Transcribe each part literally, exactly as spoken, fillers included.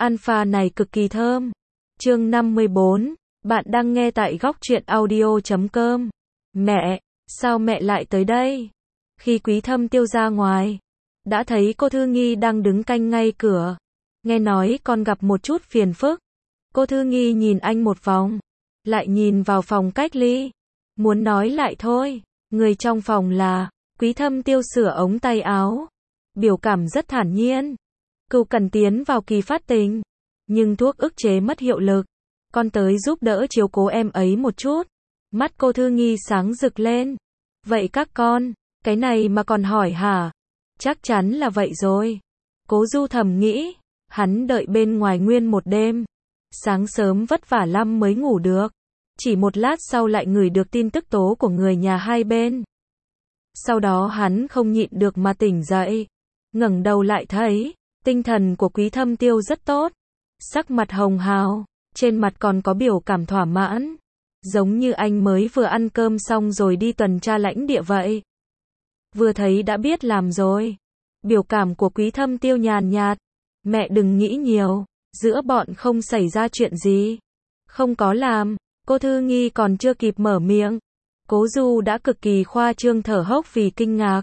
Alpha này cực kỳ thơm. Chương năm mươi bốn, bạn đang nghe tại góc truyện audio chấm com. Mẹ, sao mẹ lại tới đây? Khi Quý Thâm Tiêu ra ngoài, đã thấy cô Thư Nghi đang đứng canh ngay cửa. Nghe nói con gặp một chút phiền phức. Cô Thư Nghi nhìn anh một vòng, lại nhìn vào phòng cách ly. Muốn nói lại thôi, người trong phòng là Quý Thâm Tiêu sửa ống tay áo. Biểu cảm rất thản nhiên. Cậu cần tiến vào kỳ phát tình, nhưng thuốc ức chế mất hiệu lực. Con tới giúp đỡ chiếu cố em ấy một chút. Mắt cô Thư Nghi sáng rực lên. Vậy các con, cái này mà còn hỏi hả? Chắc chắn là vậy rồi. Cố Du thầm nghĩ, hắn đợi bên ngoài nguyên một đêm. Sáng sớm vất vả lắm mới ngủ được. Chỉ một lát sau lại ngửi được tin tức tố của người nhà hai bên. Sau đó hắn không nhịn được mà tỉnh dậy. Ngẩng đầu lại thấy, tinh thần của Quý Thâm Tiêu rất tốt. Sắc mặt hồng hào, trên mặt còn có biểu cảm thỏa mãn. Giống như anh mới vừa ăn cơm xong rồi đi tuần tra lãnh địa vậy. Vừa thấy đã biết làm rồi. Biểu cảm của Quý Thâm Tiêu nhàn nhạt. Mẹ đừng nghĩ nhiều, giữa bọn không xảy ra chuyện gì. Không có làm, cô Thư Nghi còn chưa kịp mở miệng. Cố Du đã cực kỳ khoa trương thở hốc vì kinh ngạc.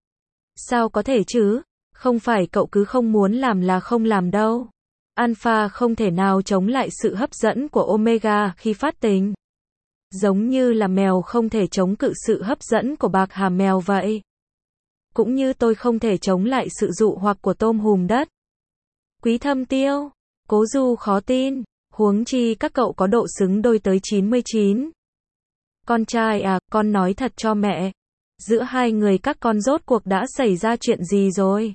Sao có thể chứ? Không phải cậu cứ không muốn làm là không làm đâu. Alpha không thể nào chống lại sự hấp dẫn của Omega khi phát tình. Giống như là mèo không thể chống cự sự hấp dẫn của bạc hà mèo vậy. Cũng như tôi không thể chống lại sự dụ hoặc của tôm hùm đất. Quý Thâm Tiêu, Cố Du khó tin, huống chi các cậu có độ xứng đôi tới chín mươi chín. Con trai à, con nói thật cho mẹ. Giữa hai người các con rốt cuộc đã xảy ra chuyện gì rồi?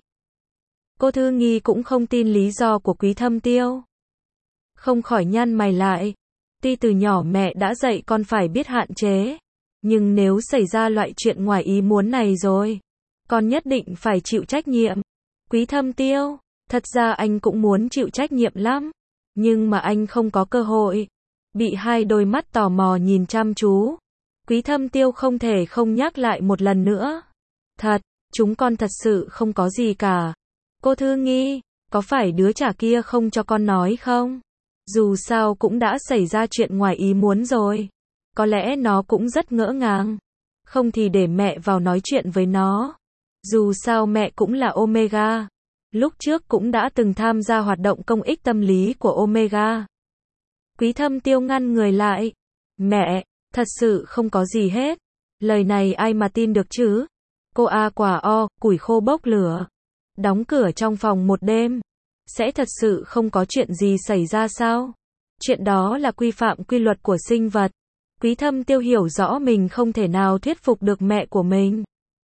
Cô Thư Nghi cũng không tin lý do của Quý Thâm Tiêu. Không khỏi nhăn mày lại. Tuy từ nhỏ mẹ đã dạy con phải biết hạn chế. Nhưng nếu xảy ra loại chuyện ngoài ý muốn này rồi, con nhất định phải chịu trách nhiệm. Quý Thâm Tiêu, thật ra anh cũng muốn chịu trách nhiệm lắm. Nhưng mà anh không có cơ hội. Bị hai đôi mắt tò mò nhìn chăm chú. Quý Thâm Tiêu không thể không nhắc lại một lần nữa. Thật, chúng con thật sự không có gì cả. Cô Thư Nghi, có phải đứa trả kia không cho con nói không? Dù sao cũng đã xảy ra chuyện ngoài ý muốn rồi. Có lẽ nó cũng rất ngỡ ngàng. Không thì để mẹ vào nói chuyện với nó. Dù sao mẹ cũng là Omega. Lúc trước cũng đã từng tham gia hoạt động công ích tâm lý của Omega. Quý Thâm Tiêu ngăn người lại. Mẹ, thật sự không có gì hết. Lời này ai mà tin được chứ? Cô A quả o, củi khô bốc lửa. Đóng cửa trong phòng một đêm. Sẽ thật sự không có chuyện gì xảy ra sao? Chuyện đó là quy phạm quy luật của sinh vật. Quý Thâm Tiêu hiểu rõ mình không thể nào thuyết phục được mẹ của mình.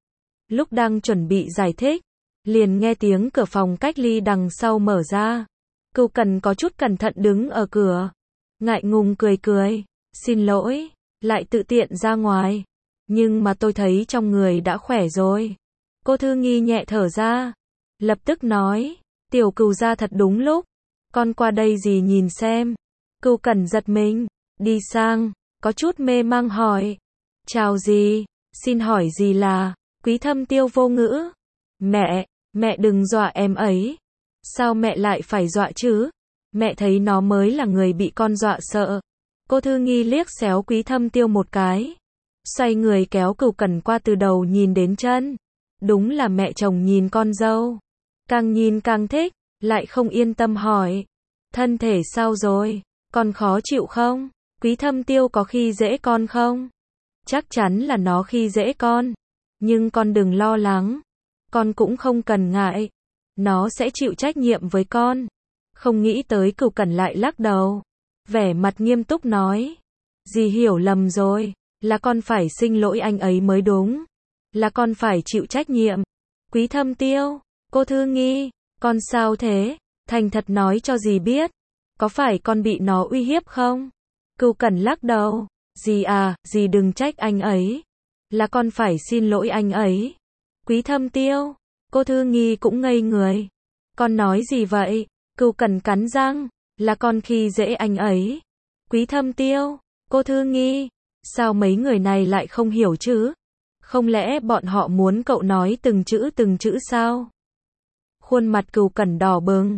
Lúc đang chuẩn bị giải thích, liền nghe tiếng cửa phòng cách ly đằng sau mở ra. Cưu Cần có chút cẩn thận đứng ở cửa. Ngại ngùng cười cười. Xin lỗi, lại tự tiện ra ngoài. Nhưng mà tôi thấy trong người đã khỏe rồi. Cô Thư Nghi nhẹ thở ra. Lập tức nói, Tiểu Cừu ra thật đúng lúc. Con qua đây gì nhìn xem. Cưu Cần giật mình, đi sang, có chút mê mang hỏi. Chào gì, xin hỏi gì là, Quý Thâm Tiêu vô ngữ. Mẹ, mẹ đừng dọa em ấy. Sao mẹ lại phải dọa chứ? Mẹ thấy nó mới là người bị con dọa sợ. Cô Thư Nghi liếc xéo Quý Thâm Tiêu một cái. Xoay người kéo Cừu Cần qua từ đầu nhìn đến chân. Đúng là mẹ chồng nhìn con dâu. Càng nhìn càng thích, lại không yên tâm hỏi. Thân thể sao rồi? Con khó chịu không? Quý Thâm Tiêu có khi dễ con không? Chắc chắn là nó khi dễ con. Nhưng con đừng lo lắng. Con cũng không cần ngại. Nó sẽ chịu trách nhiệm với con. Không nghĩ tới Cừu Cần lại lắc đầu. Vẻ mặt nghiêm túc nói. Dì hiểu lầm rồi. Là con phải xin lỗi anh ấy mới đúng. Là con phải chịu trách nhiệm. Quý Thâm Tiêu, cô Thư Nghi, con sao thế? Thành thật nói cho dì biết. Có phải con bị nó uy hiếp không? Cừu Cần lắc đầu. Dì à, dì đừng trách anh ấy. Là con phải xin lỗi anh ấy. Quý Thâm Tiêu, cô Thư Nghi cũng ngây người. Con nói gì vậy? Cừu Cần cắn răng. Là con khi dễ anh ấy. Quý Thâm Tiêu, cô Thư Nghi, sao mấy người này lại không hiểu chứ? Không lẽ bọn họ muốn cậu nói từng chữ từng chữ sao? Khuôn mặt Cừu Cần đỏ bừng.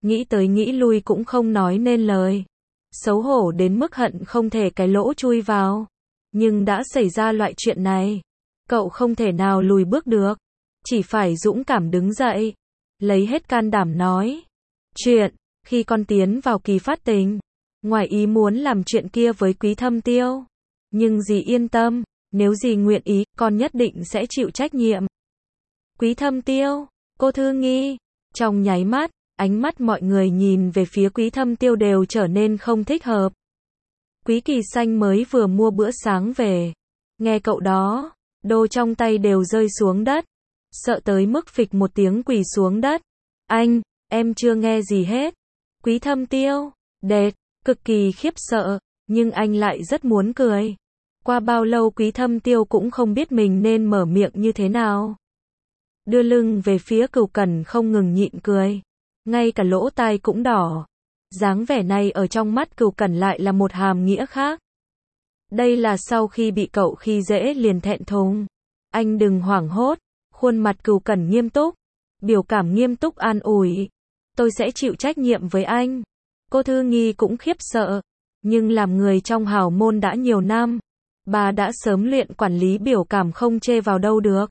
nghĩ tới nghĩ lui cũng không nói nên lời. Xấu hổ đến mức hận không thể cái lỗ chui vào. Nhưng đã xảy ra loại chuyện này, cậu không thể nào lùi bước được. Chỉ phải dũng cảm đứng dậy, lấy hết can đảm nói. Chuyện, khi con tiến vào kỳ phát tình, ngoài ý muốn làm chuyện kia với Quý Thâm Tiêu. Nhưng dì yên tâm, nếu dì nguyện ý, con nhất định sẽ chịu trách nhiệm. Quý Thâm Tiêu, cô Thư Nghi, trong nháy mắt, ánh mắt mọi người nhìn về phía Quý Thâm Tiêu đều trở nên không thích hợp. Quý Kỳ Xanh mới vừa mua bữa sáng về, nghe cậu đó, đồ trong tay đều rơi xuống đất, sợ tới mức phịch một tiếng quỳ xuống đất. Anh, em chưa nghe gì hết. Quý Thâm Tiêu, đệt, cực kỳ khiếp sợ, nhưng anh lại rất muốn cười. Qua bao lâu Quý Thâm Tiêu cũng không biết mình nên mở miệng như thế nào. Đưa lưng về phía Cửu Cẩn không ngừng nhịn cười, ngay cả lỗ tai cũng đỏ. Dáng vẻ này ở trong mắt Cửu Cẩn lại là một hàm nghĩa khác. Đây là sau khi bị cậu khi dễ liền thẹn thùng. Anh đừng hoảng hốt, khuôn mặt Cửu Cẩn nghiêm túc, biểu cảm nghiêm túc an ủi. Tôi sẽ chịu trách nhiệm với anh. Cô Thư Nghi cũng khiếp sợ, nhưng làm người trong hào môn đã nhiều năm, bà đã sớm luyện quản lý biểu cảm không chê vào đâu được.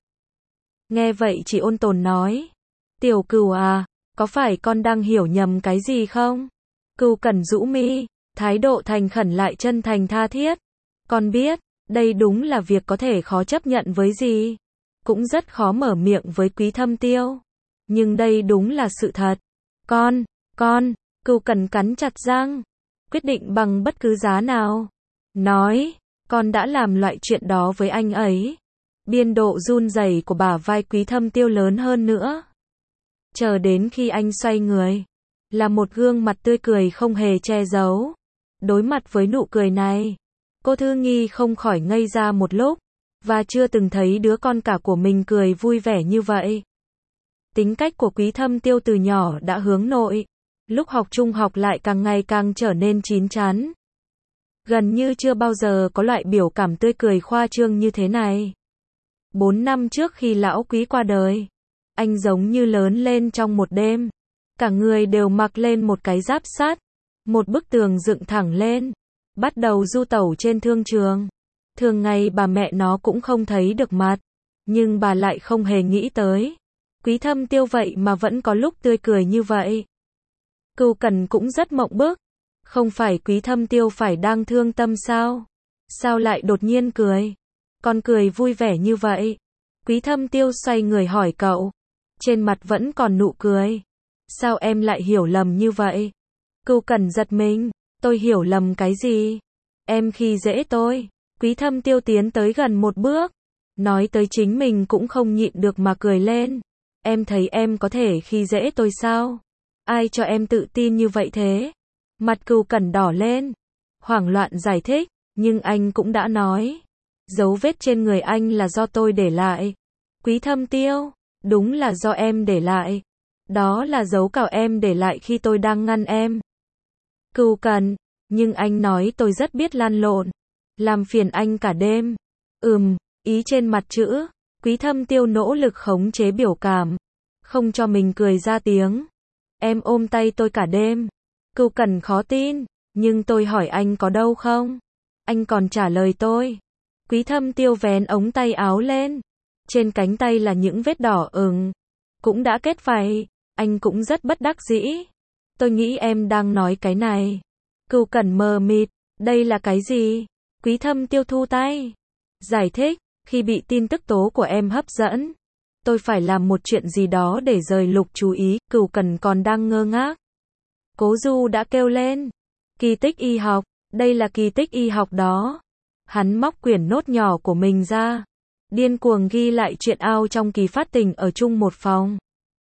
Nghe vậy chị ôn tồn nói, Tiểu Cửu à, có phải con đang hiểu nhầm cái gì không? Cửu Cẩn rũ mi, thái độ thành khẩn lại chân thành tha thiết. Con biết, đây đúng là việc có thể khó chấp nhận với dì, cũng rất khó mở miệng với Quý Thâm Tiêu. Nhưng đây đúng là sự thật. Con, con, Cửu Cẩn cắn chặt răng, quyết định bằng bất cứ giá nào. Nói, con đã làm loại chuyện đó với anh ấy. Biên độ run rẩy của bả vai Quý Thâm Tiêu lớn hơn nữa. Chờ đến khi anh xoay người, là một gương mặt tươi cười không hề che giấu. Đối mặt với nụ cười này, cô Thư Nghi không khỏi ngây ra một lúc, và chưa từng thấy đứa con cả của mình cười vui vẻ như vậy. Tính cách của Quý Thâm Tiêu từ nhỏ đã hướng nội, lúc học trung học lại càng ngày càng trở nên chín chắn. Gần như chưa bao giờ có loại biểu cảm tươi cười khoa trương như thế này. Bốn năm trước khi lão Quý qua đời, anh giống như lớn lên trong một đêm. Cả người đều mặc lên một cái giáp sắt, một bức tường dựng thẳng lên, bắt đầu du tẩu trên thương trường. Thường ngày bà mẹ nó cũng không thấy được mặt, nhưng bà lại không hề nghĩ tới. Quý Thâm Tiêu vậy mà vẫn có lúc tươi cười như vậy. Cửu Cẩn cũng rất mộng bức. Không phải Quý Thâm Tiêu phải đang thương tâm sao? Sao lại đột nhiên cười? Còn cười vui vẻ như vậy. Quý Thâm Tiêu xoay người hỏi cậu. Trên mặt vẫn còn nụ cười. Sao em lại hiểu lầm như vậy? Cửu Cẩn giật mình. Tôi hiểu lầm cái gì? Em khi dễ tôi. Quý Thâm Tiêu tiến tới gần một bước. Nói tới chính mình cũng không nhịn được mà cười lên. Em thấy em có thể khi dễ tôi sao? Ai cho em tự tin như vậy thế? Mặt Cửu Cẩn đỏ lên. Hoảng loạn giải thích. Nhưng anh cũng đã nói. Dấu vết trên người anh là do tôi để lại. Quý Thâm Tiêu. Đúng là do em để lại. Đó là dấu cào em để lại khi tôi đang ngăn em. Cửu Cẩn. Nhưng anh nói tôi rất biết lăn lộn. Làm phiền anh cả đêm. Ừm, ý trên mặt chữ. Quý Thâm Tiêu nỗ lực khống chế biểu cảm. Không cho mình cười ra tiếng. Em ôm tay tôi cả đêm. Cửu Cẩn khó tin. Nhưng tôi hỏi anh có đâu không? Anh còn trả lời tôi. Quý Thâm Tiêu vén ống tay áo lên. Trên cánh tay là những vết đỏ ửng. Cũng đã kết vảy. Anh cũng rất bất đắc dĩ. Tôi nghĩ em đang nói cái này. Cửu Cẩn mờ mịt. Đây là cái gì? Quý Thâm Tiêu thu tay. Giải thích. Khi bị tin tức tố của em hấp dẫn, tôi phải làm một chuyện gì đó để rời lục chú ý. Cửu Cẩn còn đang ngơ ngác. Cố Du đã kêu lên. Kỳ tích y học. Đây là kỳ tích y học đó. Hắn móc quyển nốt nhỏ của mình ra. Điên cuồng ghi lại chuyện ao trong kỳ phát tình ở chung một phòng.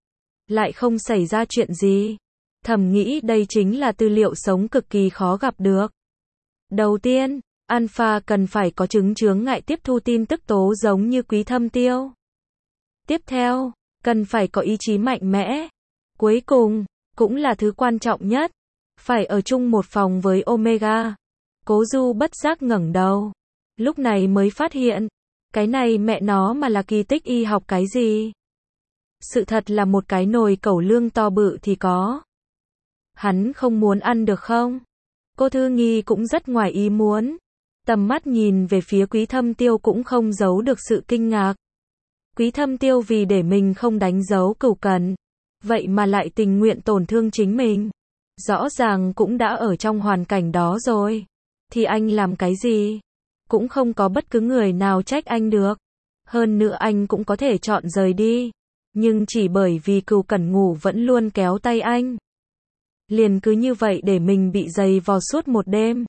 Lại không xảy ra chuyện gì. Thầm nghĩ đây chính là tư liệu sống cực kỳ khó gặp được. Đầu tiên, Alpha cần phải có chứng chướng ngại tiếp thu tin tức tố giống như Quý Thâm Tiêu. Tiếp theo, cần phải có ý chí mạnh mẽ. Cuối cùng, cũng là thứ quan trọng nhất, phải ở chung một phòng với Omega. Cố Du bất giác ngẩng đầu. Lúc này mới phát hiện, cái này mẹ nó mà là kỳ tích y học cái gì? Sự thật là một cái nồi cẩu lương to bự thì có. Hắn không muốn ăn được không? Cô Thư Nghi cũng rất ngoài ý muốn. Tầm mắt nhìn về phía Quý Thâm Tiêu cũng không giấu được sự kinh ngạc. Quý Thâm Tiêu vì để mình không đánh dấu Cửu Cẩn, vậy mà lại tình nguyện tổn thương chính mình. Rõ ràng cũng đã ở trong hoàn cảnh đó rồi. Thì anh làm cái gì? Cũng không có bất cứ người nào trách anh được. Hơn nữa anh cũng có thể chọn rời đi. Nhưng chỉ bởi vì Cửu Cẩn ngủ vẫn luôn kéo tay anh. Liền cứ như vậy để mình bị giày vò suốt một đêm.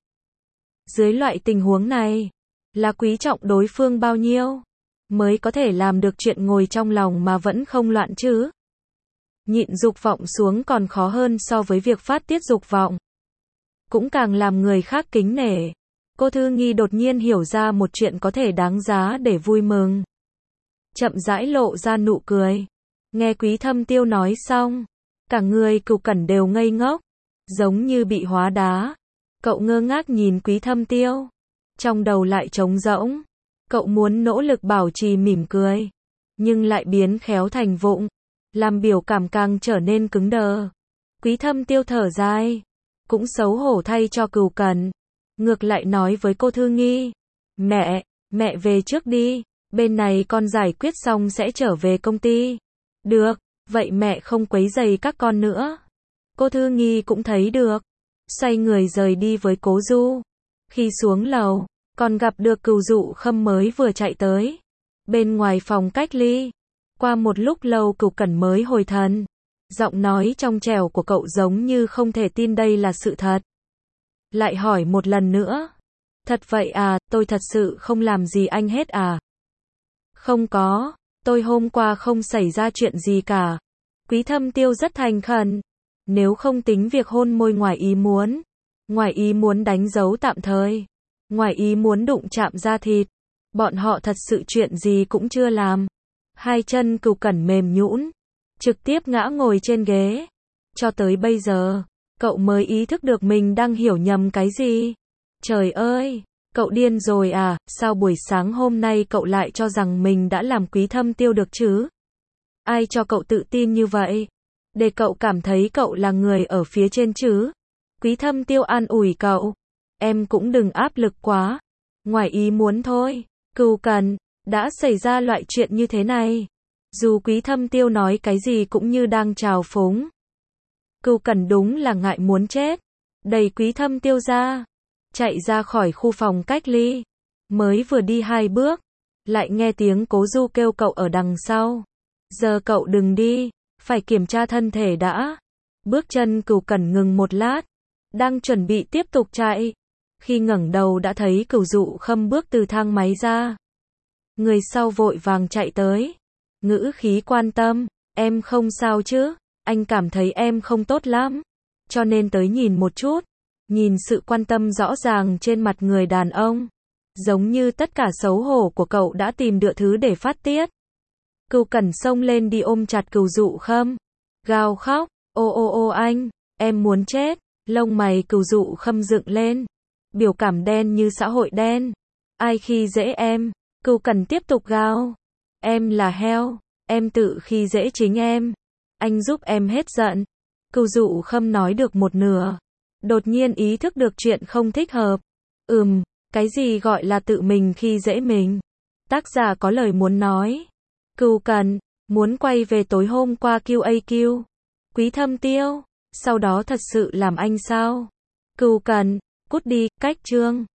Dưới loại tình huống này, là quý trọng đối phương bao nhiêu, mới có thể làm được chuyện ngồi trong lòng mà vẫn không loạn chứ. Nhịn dục vọng xuống còn khó hơn so với việc phát tiết dục vọng. Cũng càng làm người khác kính nể. Cô Thư Nghi đột nhiên hiểu ra một chuyện có thể đáng giá để vui mừng. Chậm rãi lộ ra nụ cười. Nghe Quý Thâm Tiêu nói xong, cả người Cửu Cẩn đều ngây ngốc, giống như bị hóa đá. Cậu ngơ ngác nhìn Quý Thâm Tiêu, trong đầu lại trống rỗng. Cậu muốn nỗ lực bảo trì mỉm cười, nhưng lại biến khéo thành vụng, làm biểu cảm càng trở nên cứng đờ. Quý Thâm Tiêu thở dài, cũng xấu hổ thay cho Cửu Cẩn. Ngược lại nói với cô Thư Nghi, mẹ, mẹ về trước đi, bên này con giải quyết xong sẽ trở về công ty. Được, vậy mẹ không quấy rầy các con nữa. Cô Thư Nghi cũng thấy được, xoay người rời đi với Cố Du. Khi xuống lầu, còn gặp được Cửu Dụ Khâm mới vừa chạy tới. Bên ngoài phòng cách ly, qua một lúc lâu Cửu Cẩn mới hồi thần. Giọng nói trong trẻo của cậu giống như không thể tin đây là sự thật. Lại hỏi một lần nữa. Thật vậy à, tôi thật sự không làm gì anh hết à? Không có, tôi hôm qua không xảy ra chuyện gì cả. Quý Thâm Tiêu rất thành khẩn. Nếu không tính việc hôn môi ngoài ý muốn, ngoài ý muốn đánh dấu tạm thời, ngoài ý muốn đụng chạm da thịt, bọn họ thật sự chuyện gì cũng chưa làm. Hai chân Cửu Cẩn mềm nhũn, trực tiếp ngã ngồi trên ghế. Cho tới bây giờ, cậu mới ý thức được mình đang hiểu nhầm cái gì. Trời ơi, cậu điên rồi à, sao buổi sáng hôm nay cậu lại cho rằng mình đã làm Quý Thâm Tiêu được chứ? Ai cho cậu tự tin như vậy? Để cậu cảm thấy cậu là người ở phía trên chứ? Quý Thâm Tiêu an ủi cậu. Em cũng đừng áp lực quá. Ngoài ý muốn thôi. Cửu Cẩn, đã xảy ra loại chuyện như thế này. Dù Quý Thâm Tiêu nói cái gì cũng như đang trào phúng. Cửu Cẩn đúng là ngại muốn chết. Đẩy Quý Thâm Tiêu ra, chạy ra khỏi khu phòng cách ly. Mới vừa đi hai bước, lại nghe tiếng Cố Du kêu cậu ở đằng sau. Giờ cậu đừng đi, phải kiểm tra thân thể đã. Bước chân Cửu Cẩn ngừng một lát, đang chuẩn bị tiếp tục chạy. Khi ngẩng đầu đã thấy Cửu Dụ Khâm bước từ thang máy ra. Người sau vội vàng chạy tới. Ngữ khí quan tâm, em không sao chứ? Anh cảm thấy em không tốt lắm, cho nên tới nhìn một chút. Nhìn sự quan tâm rõ ràng trên mặt người đàn ông, giống như tất cả xấu hổ của cậu đã tìm được thứ để phát tiết. Cửu Cẩn xông lên đi ôm chặt Cửu Dụ Khâm, gào khóc, ô ô ô anh, em muốn chết. Lông mày Cửu Dụ Khâm dựng lên, biểu cảm đen như xã hội đen. Ai khi dễ em? Cửu Cẩn tiếp tục gào, em là heo, em tự khi dễ chính em. Anh giúp em hết giận. Cửu Dụ Khâm nói được một nửa, đột nhiên ý thức được chuyện không thích hợp. Ừm, cái gì gọi là tự mình khi dễ mình? Tác giả có lời muốn nói. Cửu Cẩn, muốn quay về tối hôm qua quy a quy. Quý Thâm Tiêu, sau đó thật sự làm anh sao? Cửu Cẩn, cút đi, cách chương.